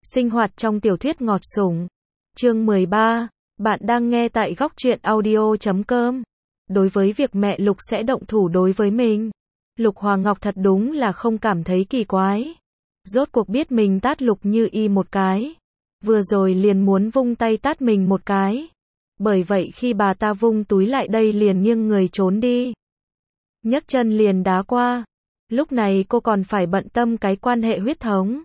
Sinh hoạt trong tiểu thuyết ngọt sủng. Chương 13. Bạn đang nghe tại góc truyện audio.com. Đối với việc mẹ Lục sẽ động thủ đối với mình, Lục Hòa Ngọc thật đúng là không cảm thấy kỳ quái. Rốt cuộc biết mình tát Lục Như Y một cái. Vừa rồi liền muốn vung tay tát mình một cái. Bởi vậy khi bà ta vung túi lại đây liền nghiêng người trốn đi. Nhấc chân liền đá qua. Lúc này cô còn phải bận tâm cái quan hệ huyết thống.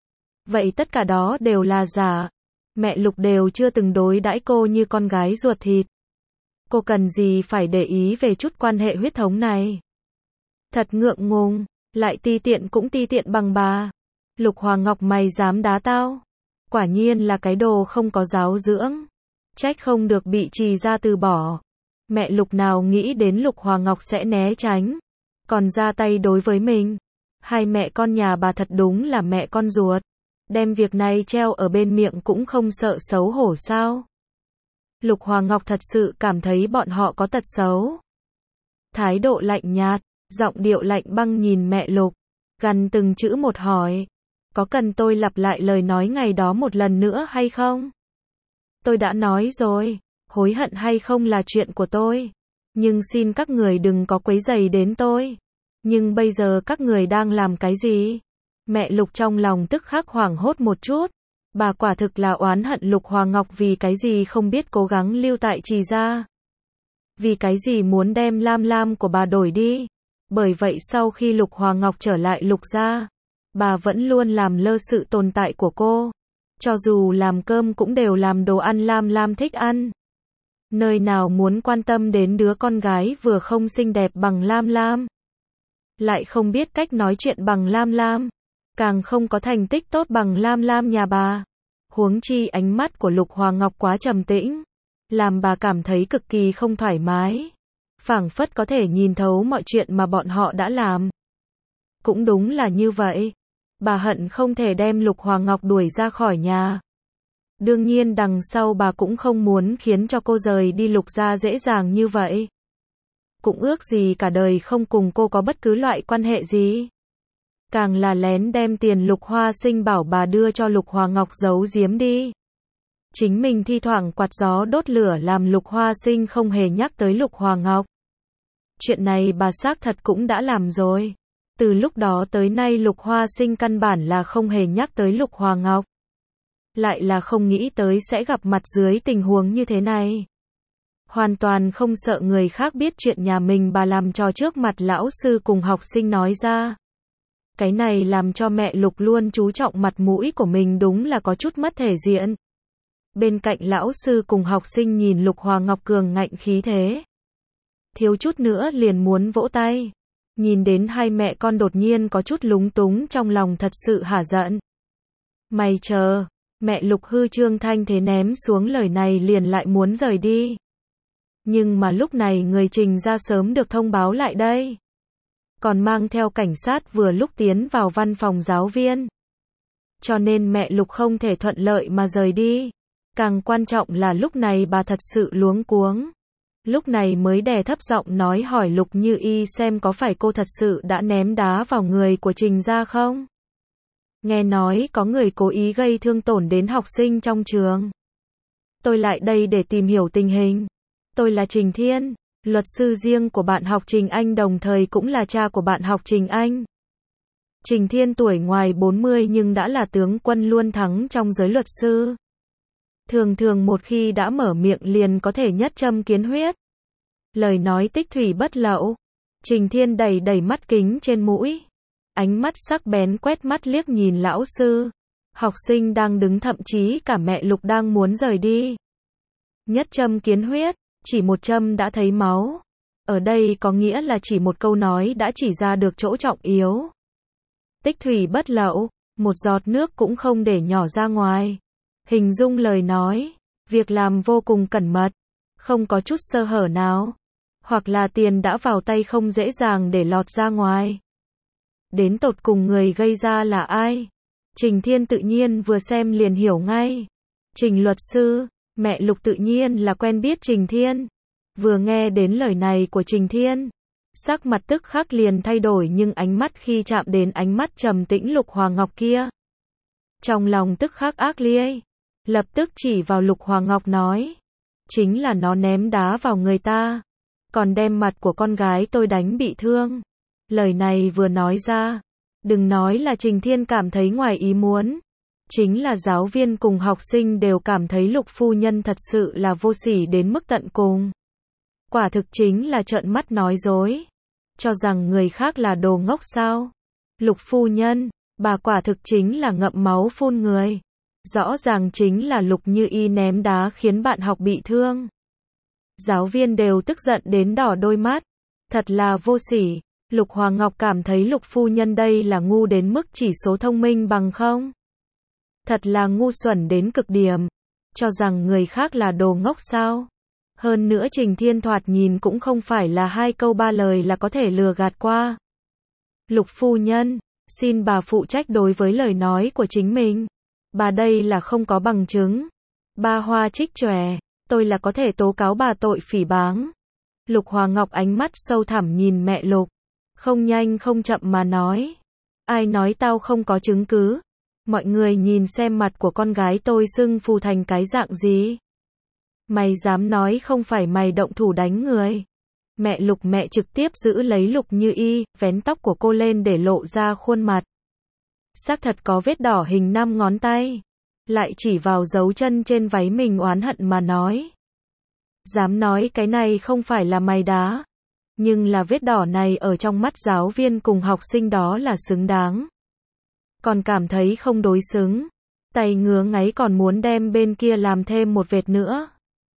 Vậy tất cả đó đều là giả. Mẹ Lục đều chưa từng đối đãi cô như con gái ruột thịt. Cô cần gì phải để ý về chút quan hệ huyết thống này. Thật ngượng ngùng, lại ti tiện cũng ti tiện bằng bà. Lục Hòa Ngọc mày dám đá tao. Quả nhiên là cái đồ không có giáo dưỡng. Trách không được bị Trì gia từ bỏ. Mẹ Lục nào nghĩ đến Lục Hòa Ngọc sẽ né tránh. Còn ra tay đối với mình. Hai mẹ con nhà bà thật đúng là mẹ con ruột. Đem việc này treo ở bên miệng cũng không sợ xấu hổ sao. Lục Hòa Ngọc thật sự cảm thấy bọn họ có tật xấu. Thái độ lạnh nhạt, giọng điệu lạnh băng nhìn mẹ Lục. Gằn từng chữ một hỏi. Có cần tôi lặp lại lời nói ngày đó một lần nữa hay không? Tôi đã nói rồi, hối hận hay không là chuyện của tôi. Nhưng xin các người đừng có quấy rầy đến tôi. Nhưng bây giờ các người đang làm cái gì? Mẹ Lục trong lòng tức khắc hoảng hốt một chút. Bà quả thực là oán hận Lục Hòa Ngọc vì cái gì không biết cố gắng lưu tại Trì gia. Vì cái gì muốn đem Lam Lam của bà đổi đi. Bởi vậy sau khi Lục Hòa Ngọc trở lại Lục gia, bà vẫn luôn làm lơ sự tồn tại của cô. Cho dù làm cơm cũng đều làm đồ ăn Lam Lam thích ăn. Nơi nào muốn quan tâm đến đứa con gái vừa không xinh đẹp bằng Lam Lam. Lại không biết cách nói chuyện bằng Lam Lam. Càng không có thành tích tốt bằng Lam Lam nhà bà. Huống chi ánh mắt của Lục Hòa Ngọc quá trầm tĩnh. Làm bà cảm thấy cực kỳ không thoải mái. Phảng phất có thể nhìn thấu mọi chuyện mà bọn họ đã làm. Cũng đúng là như vậy. Bà hận không thể đem Lục Hòa Ngọc đuổi ra khỏi nhà. Đương nhiên đằng sau bà cũng không muốn khiến cho cô rời đi Lục gia dễ dàng như vậy. Cũng ước gì cả đời không cùng cô có bất cứ loại quan hệ gì. Càng là lén đem tiền Lục Hoa Sinh bảo bà đưa cho Lục Hòa Ngọc giấu giếm đi. Chính mình thi thoảng quạt gió đốt lửa làm Lục Hoa Sinh không hề nhắc tới Lục Hòa Ngọc. Chuyện này bà xác thật cũng đã làm rồi. Từ lúc đó tới nay Lục Hoa Sinh căn bản là không hề nhắc tới Lục Hòa Ngọc. Lại là không nghĩ tới sẽ gặp mặt dưới tình huống như thế này. Hoàn toàn không sợ người khác biết chuyện nhà mình bà làm trò trước mặt lão sư cùng học sinh nói ra. Cái này làm cho mẹ Lục luôn chú trọng mặt mũi của mình đúng là có chút mất thể diện. Bên cạnh lão sư cùng học sinh nhìn Lục Hòa Ngọc cường ngạnh khí thế. Thiếu chút nữa liền muốn vỗ tay. Nhìn đến hai mẹ con đột nhiên có chút lúng túng trong lòng thật sự hả giận. Mày chờ, mẹ Lục hư trương thanh thế ném xuống lời này liền lại muốn rời đi. Nhưng mà lúc này người Trình gia sớm được thông báo lại đây. Còn mang theo cảnh sát vừa lúc tiến vào văn phòng giáo viên. Cho nên mẹ Lục không thể thuận lợi mà rời đi. Càng quan trọng là lúc này bà thật sự luống cuống. Lúc này mới đè thấp giọng nói hỏi Lục Như Y xem có phải cô thật sự đã ném đá vào người của Trình gia không? Nghe nói có người cố ý gây thương tổn đến học sinh trong trường. Tôi lại đây để tìm hiểu tình hình. Tôi là Trình Thiên, luật sư riêng của bạn học Trình Anh đồng thời cũng là cha của bạn học Trình Anh. Trình Thiên tuổi ngoài 40 nhưng đã là tướng quân luôn thắng trong giới luật sư. Thường thường một khi đã mở miệng liền có thể nhất châm kiến huyết. Lời nói tích thủy bất lậu. Trình Thiên đầy đầy mắt kính trên mũi. Ánh mắt sắc bén quét mắt liếc nhìn lão sư. Học sinh đang đứng thậm chí cả mẹ Lục đang muốn rời đi. Nhất châm kiến huyết, chỉ một châm đã thấy máu. Ở đây có nghĩa là chỉ một câu nói đã chỉ ra được chỗ trọng yếu. Tích thủy bất lậu, một giọt nước cũng không để nhỏ ra ngoài. Hình dung lời nói, việc làm vô cùng cẩn mật, không có chút sơ hở nào. Hoặc là tiền đã vào tay không dễ dàng để lọt ra ngoài. Đến tột cùng người gây ra là ai? Trình Thiên tự nhiên vừa xem liền hiểu ngay. Trình luật sư, mẹ Lục tự nhiên là quen biết Trình Thiên. Vừa nghe đến lời này của Trình Thiên, sắc mặt tức khắc liền thay đổi nhưng ánh mắt khi chạm đến ánh mắt trầm tĩnh Lục Hòa Ngọc kia. Trong lòng tức khắc ác liệt, lập tức chỉ vào Lục Hòa Ngọc nói. Chính là nó ném đá vào người ta, còn đem mặt của con gái tôi đánh bị thương. Lời này vừa nói ra, đừng nói là Trình Thiên cảm thấy ngoài ý muốn. Chính là giáo viên cùng học sinh đều cảm thấy Lục phu nhân thật sự là vô sỉ đến mức tận cùng. Quả thực chính là trợn mắt nói dối. Cho rằng người khác là đồ ngốc sao? Lục phu nhân, bà quả thực chính là ngậm máu phun người. Rõ ràng chính là Lục Như Y ném đá khiến bạn học bị thương. Giáo viên đều tức giận đến đỏ đôi mắt. Thật là vô sỉ. Lục Hòa Ngọc cảm thấy Lục phu nhân đây là ngu đến mức chỉ số thông minh bằng không. Thật là ngu xuẩn đến cực điểm. Cho rằng người khác là đồ ngốc sao? Hơn nữa Trình Thiên thoạt nhìn cũng không phải là 2 câu 3 lời là có thể lừa gạt qua. Lục phu nhân, xin bà phụ trách đối với lời nói của chính mình. Bà đây là không có bằng chứng. Ba hoa trích chòe, tôi là có thể tố cáo bà tội phỉ báng. Lục Hòa Ngọc ánh mắt sâu thẳm nhìn mẹ Lục. Không nhanh không chậm mà nói. Ai nói tao không có chứng cứ? Mọi người nhìn xem mặt của con gái tôi sưng phù thành cái dạng gì. Mày dám nói không phải mày động thủ đánh người. Mẹ Lục mẹ trực tiếp giữ lấy Lục Như Y, vén tóc của cô lên để lộ ra khuôn mặt. Xác thật có vết đỏ hình 5 ngón tay. Lại chỉ vào dấu chân trên váy mình oán hận mà nói. Dám nói cái này không phải là mày đá. Nhưng là vết đỏ này ở trong mắt giáo viên cùng học sinh đó là xứng đáng. Còn cảm thấy không đối xứng. Tay ngứa ngáy còn muốn đem bên kia làm thêm một vệt nữa.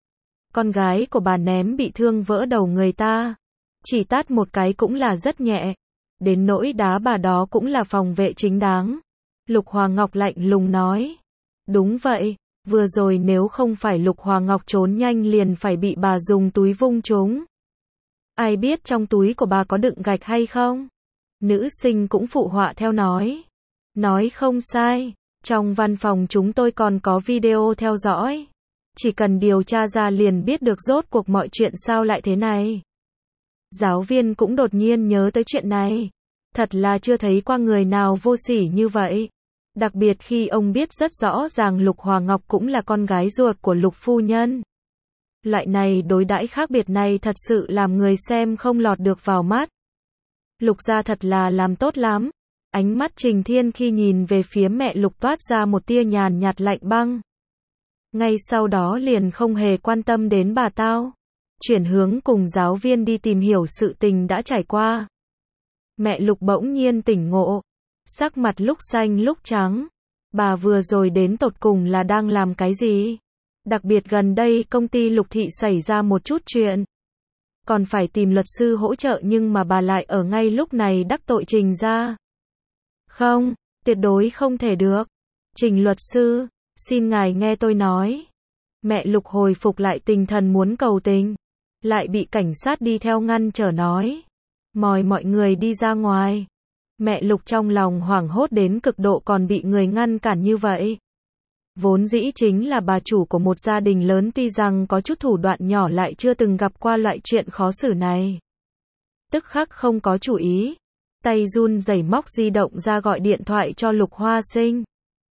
Con gái của bà ném bị thương vỡ đầu người ta. Chỉ tát một cái cũng là rất nhẹ. Đến nỗi đá bà đó cũng là phòng vệ chính đáng. Lục Hòa Ngọc lạnh lùng nói. Đúng vậy, vừa rồi nếu không phải Lục Hòa Ngọc trốn nhanh liền phải bị bà dùng túi vung trúng. Ai biết trong túi của bà có đựng gạch hay không? Nữ sinh cũng phụ họa theo nói. Nói không sai, trong văn phòng chúng tôi còn có video theo dõi. Chỉ cần điều tra ra liền biết được rốt cuộc mọi chuyện sao lại thế này. Giáo viên cũng đột nhiên nhớ tới chuyện này. Thật là chưa thấy qua người nào vô sỉ như vậy. Đặc biệt khi ông biết rất rõ ràng Lục Hòa Ngọc cũng là con gái ruột của Lục phu nhân. Loại này đối đãi khác biệt này thật sự làm người xem không lọt được vào mắt. Lục gia thật là làm tốt lắm. Ánh mắt Trình Thiên khi nhìn về phía mẹ Lục toát ra một tia nhàn nhạt lạnh băng. Ngay sau đó liền không hề quan tâm đến bà tao. Chuyển hướng cùng giáo viên đi tìm hiểu sự tình đã trải qua. Mẹ Lục bỗng nhiên tỉnh ngộ. Sắc mặt lúc xanh lúc trắng. Bà vừa rồi đến tột cùng là đang làm cái gì? Đặc biệt gần đây công ty Lục Thị xảy ra một chút chuyện. Còn phải tìm luật sư hỗ trợ nhưng mà bà lại ở ngay lúc này đắc tội Trình gia. Không, tuyệt đối không thể được. Trình luật sư, xin ngài nghe tôi nói. Mẹ Lục hồi phục lại tinh thần muốn cầu tình. Lại bị cảnh sát đi theo ngăn trở nói. Mời mọi người đi ra ngoài. Mẹ Lục trong lòng hoảng hốt đến cực độ còn bị người ngăn cản như vậy. Vốn dĩ chính là bà chủ của một gia đình lớn tuy rằng có chút thủ đoạn nhỏ lại chưa từng gặp qua loại chuyện khó xử này. Tức khắc không có chủ ý. Tay run rẩy móc di động ra gọi điện thoại cho Lục Hoa Sinh.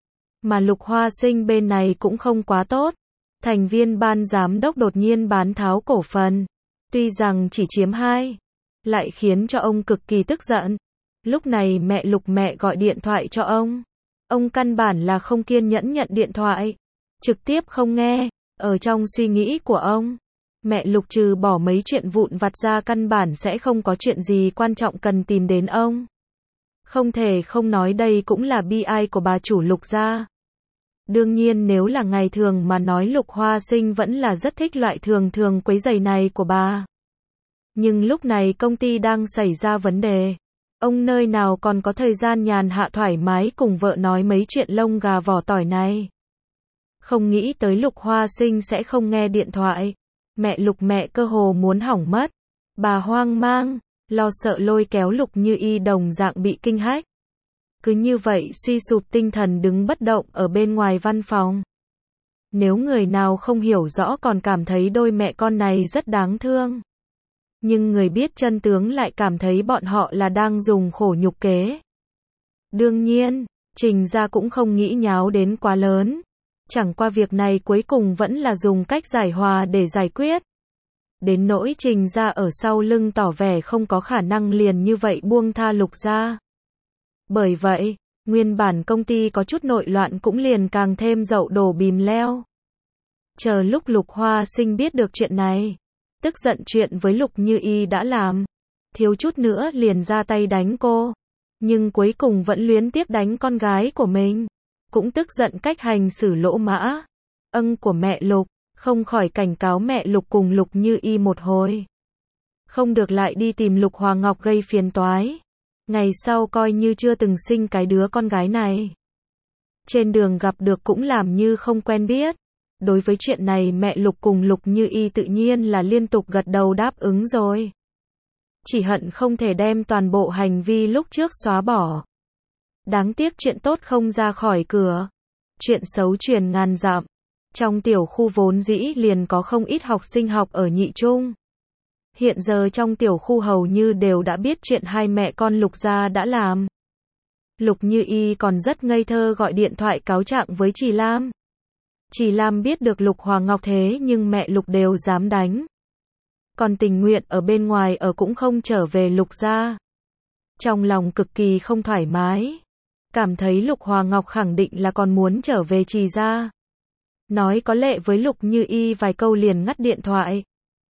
Mà Lục Hoa Sinh bên này cũng không quá tốt. Thành viên ban giám đốc đột nhiên bán tháo cổ phần. Tuy rằng chỉ chiếm 2, lại khiến cho ông cực kỳ tức giận. Lúc này mẹ Lục mẹ gọi điện thoại cho ông. Ông căn bản là không kiên nhẫn nhận điện thoại. Trực tiếp không nghe. Ở trong suy nghĩ của ông, mẹ Lục trừ bỏ mấy chuyện vụn vặt ra căn bản sẽ không có chuyện gì quan trọng cần tìm đến ông. Không thể không nói đây cũng là bi ai của bà chủ Lục gia. Đương nhiên nếu là ngày thường mà nói Lục Hoa Sinh vẫn là rất thích loại thường quấy rầy này của bà. Nhưng lúc này công ty đang xảy ra vấn đề. Ông nơi nào còn có thời gian nhàn hạ thoải mái cùng vợ nói mấy chuyện lông gà vỏ tỏi này. Không nghĩ tới Lục Hoa Sinh sẽ không nghe điện thoại. Mẹ Lục mẹ cơ hồ muốn hỏng mất. Bà hoang mang, lo sợ lôi kéo Lục Như Y đồng dạng bị kinh hách. Cứ như vậy suy sụp tinh thần đứng bất động ở bên ngoài văn phòng. Nếu người nào không hiểu rõ còn cảm thấy đôi mẹ con này rất đáng thương. Nhưng người biết chân tướng lại cảm thấy bọn họ là đang dùng khổ nhục kế. Đương nhiên, Trình gia cũng không nghĩ nháo đến quá lớn. Chẳng qua việc này cuối cùng vẫn là dùng cách giải hòa để giải quyết. Đến nỗi Trình gia ở sau lưng tỏ vẻ không có khả năng liền như vậy buông tha Lục gia. Bởi vậy, nguyên bản công ty có chút nội loạn cũng liền càng thêm dậu đổ bìm leo. Chờ lúc Lục Hoa Sinh biết được chuyện này, tức giận chuyện với Lục Như Y đã làm, thiếu chút nữa liền ra tay đánh cô, nhưng cuối cùng vẫn luyến tiếc đánh con gái của mình, cũng tức giận cách hành xử lỗ mã của mẹ Lục, không khỏi cảnh cáo mẹ Lục cùng Lục Như Y một hồi. Không được lại đi tìm Lục Hòa Ngọc gây phiền toái. Ngày sau coi như chưa từng sinh cái đứa con gái này. Trên đường gặp được cũng làm như không quen biết. Đối với chuyện này mẹ Lục cùng Lục Như Y tự nhiên là liên tục gật đầu đáp ứng rồi. Chỉ hận không thể đem toàn bộ hành vi lúc trước xóa bỏ. Đáng tiếc chuyện tốt không ra khỏi cửa. Chuyện xấu truyền ngàn dặm. Trong tiểu khu vốn dĩ liền có không ít học sinh học ở nhị trung. Hiện giờ trong tiểu khu hầu như đều đã biết chuyện hai mẹ con Lục gia đã làm. Lục Như Y còn rất ngây thơ gọi điện thoại cáo trạng với Trì Lam. Trì Lam biết được Lục Hòa Ngọc thế nhưng mẹ Lục đều dám đánh. Còn tình nguyện ở bên ngoài ở cũng không trở về Lục gia. Trong lòng cực kỳ không thoải mái. Cảm thấy Lục Hòa Ngọc khẳng định là còn muốn trở về Trì gia. Nói có lệ với Lục Như Y vài câu liền ngắt điện thoại.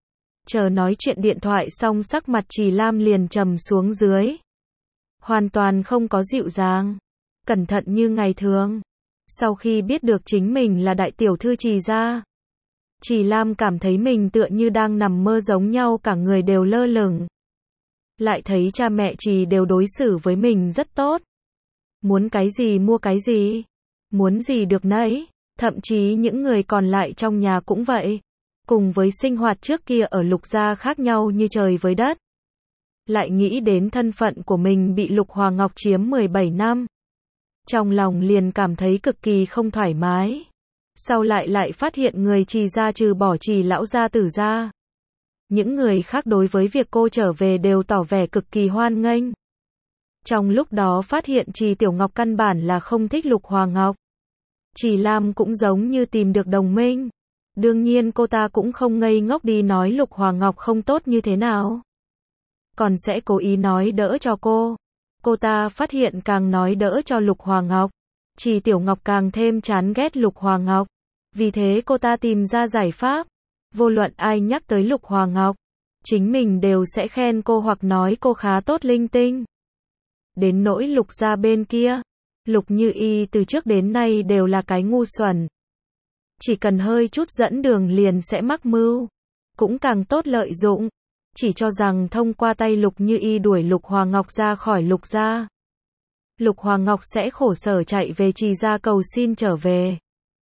Chờ nói chuyện điện thoại xong sắc mặt Trì Lam liền trầm xuống dưới. Hoàn toàn không có dịu dàng. Cẩn thận như ngày thường. Sau khi biết được chính mình là đại tiểu thư Trì gia, Trì Lam cảm thấy mình tựa như đang nằm mơ giống nhau, cả người đều lơ lửng. Lại thấy cha mẹ Trì đều đối xử với mình rất tốt. Muốn cái gì mua cái gì. Muốn gì được nấy. Thậm chí những người còn lại trong nhà cũng vậy. Cùng với sinh hoạt trước kia ở Lục gia khác nhau như trời với đất. Lại nghĩ đến thân phận của mình bị Lục Hòa Ngọc chiếm 17 năm. Trong lòng liền cảm thấy cực kỳ không thoải mái. Sau lại phát hiện người Trì gia trừ bỏ Trì lão gia tử gia. Những người khác đối với việc cô trở về đều tỏ vẻ cực kỳ hoan nghênh. Trong lúc đó phát hiện Trì Tiểu Ngọc căn bản là không thích Lục Hòa Ngọc. Trì Lam cũng giống như tìm được đồng minh. Đương nhiên cô ta cũng không ngây ngốc đi nói Lục Hòa Ngọc không tốt như thế nào. Còn sẽ cố ý nói đỡ cho cô. Cô ta phát hiện càng nói đỡ cho Lục Hòa Ngọc, Trì Tiểu Ngọc càng thêm chán ghét Lục Hòa Ngọc. Vì thế cô ta tìm ra giải pháp. Vô luận ai nhắc tới Lục Hòa Ngọc, chính mình đều sẽ khen cô hoặc nói cô khá tốt linh tinh. Đến nỗi Lục gia bên kia, Lục Như Y từ trước đến nay đều là cái ngu xuẩn. Chỉ cần hơi chút dẫn đường liền sẽ mắc mưu. Cũng càng tốt lợi dụng. Chỉ cho rằng thông qua tay Lục Như Y đuổi Lục Hòa Ngọc ra khỏi Lục gia, Lục Hòa Ngọc sẽ khổ sở chạy về Trì gia cầu xin trở về.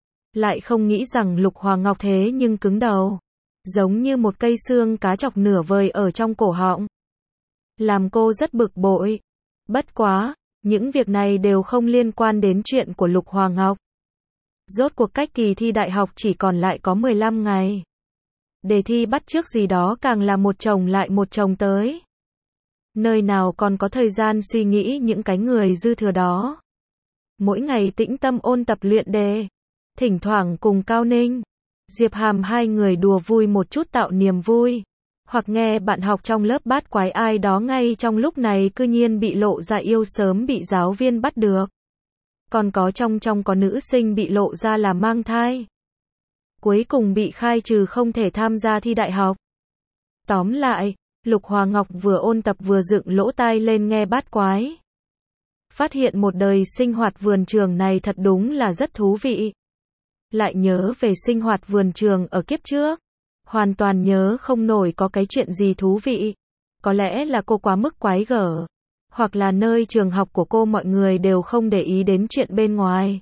Lại không nghĩ rằng Lục Hòa Ngọc thế nhưng cứng đầu. Giống như một cây xương cá chọc nửa vời ở trong cổ họng. Làm cô rất bực bội. Bất quá, những việc này đều không liên quan đến chuyện của Lục Hòa Ngọc. Rốt cuộc cách kỳ thi đại học chỉ còn lại có 15 ngày. Đề thi bắt chước gì đó càng là một chồng lại một chồng tới. Nơi nào còn có thời gian suy nghĩ những cái người dư thừa đó. Mỗi ngày tĩnh tâm ôn tập luyện đề. Thỉnh thoảng cùng Cao Ninh, Diệp Hàm hai người đùa vui một chút tạo niềm vui. Hoặc nghe bạn học trong lớp bát quái ai đó ngay trong lúc này cư nhiên bị lộ ra yêu sớm bị giáo viên bắt được. Còn có trong có nữ sinh bị lộ ra là mang thai. Cuối cùng bị khai trừ không thể tham gia thi đại học. Tóm lại, Lục Hòa Ngọc vừa ôn tập vừa dựng lỗ tai lên nghe bát quái. Phát hiện một đời sinh hoạt vườn trường này thật đúng là rất thú vị. Lại nhớ về sinh hoạt vườn trường ở kiếp trước. Hoàn toàn nhớ không nổi có cái chuyện gì thú vị. Có lẽ là cô quá mức quái gở. Hoặc là nơi trường học của cô mọi người đều không để ý đến chuyện bên ngoài.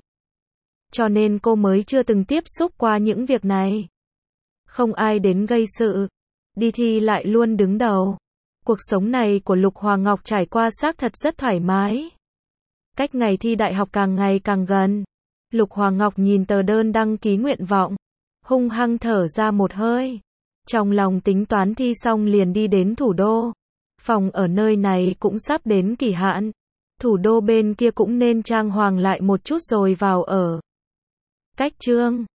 Cho nên cô mới chưa từng tiếp xúc qua những việc này. Không ai đến gây sự. Đi thi lại luôn đứng đầu. Cuộc sống này của Lục Hòa Ngọc trải qua xác thật rất thoải mái. Cách ngày thi đại học càng ngày càng gần. Lục Hòa Ngọc nhìn tờ đơn đăng ký nguyện vọng. Hung hăng thở ra một hơi. Trong lòng tính toán thi xong liền đi đến thủ đô. Phòng ở nơi này cũng sắp đến kỳ hạn. Thủ đô bên kia cũng nên trang hoàng lại một chút rồi vào ở. Cách chương